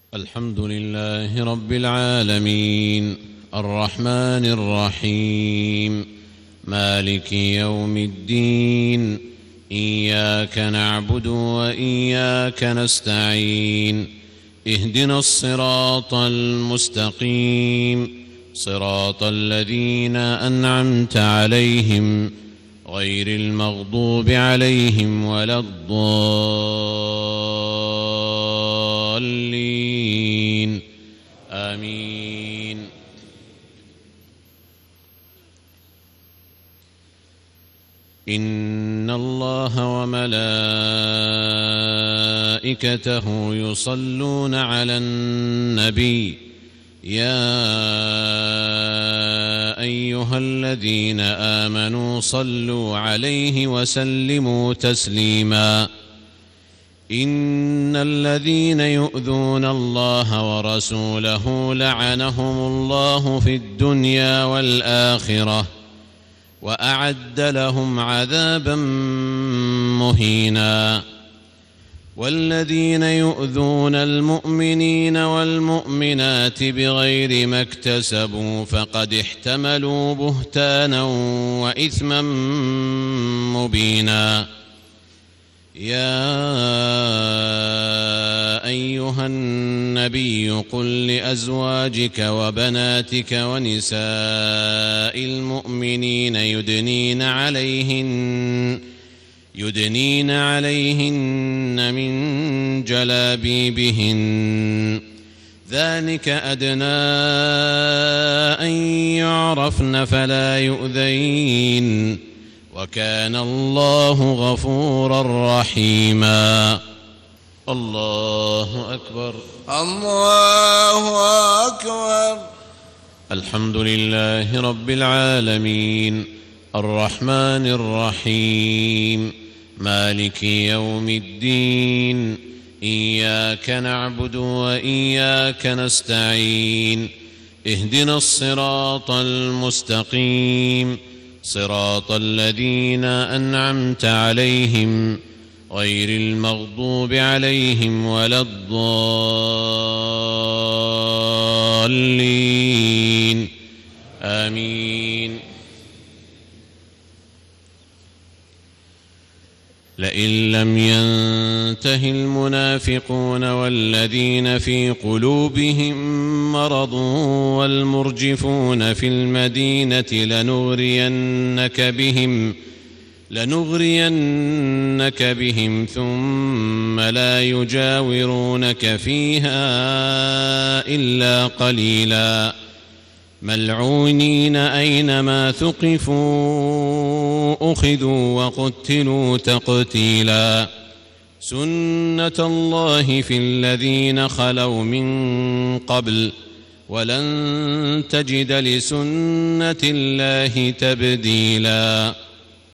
الحمد لله رب العالمين الرحمن الرحيم مالك يوم الدين إياك نعبد وإياك نستعين اهدنا الصراط المستقيم صراط الذين أنعمت عليهم غير المغضوب عليهم ولا الضالين آمين. إن الله وملائكته يصلون على النبي يا أيها الذين آمنوا صلوا عليه وسلموا تسليما. إن الذين يؤذون الله ورسوله لعنهم الله في الدنيا والآخرة وأعد لهم عذابا مهينا. والذين يؤذون المؤمنين والمؤمنات بغير ما اكتسبوا فقد احتملوا بهتانا وإثما مبينا. يا أيها النبي قل لأزواجك وبناتك ونساء المؤمنين يدنين عليهن من جلابيبهن ذلك أدنى أن يعرفن فلا يؤذين وكان الله غفورا رحيما. الله أكبر الله أكبر. الحمد لله رب العالمين الرحمن الرحيم مالك يوم الدين إياك نعبد وإياك نستعين اهدنا الصراط المستقيم صراط الذين أنعمت عليهم غير المغضوب عليهم ولا الضالين آمين. لئن لم ينته المنافقون والذين في قلوبهم مرض والمرجفون في المدينة لنغرينك بهم ثم لا يجاورونك فيها إلا قليلا ملعونين أينما ثقفوا أخذوا وقتلوا تقتيلا. سنة الله في الذين خلوا من قبل ولن تجد لسنة الله تبديلا.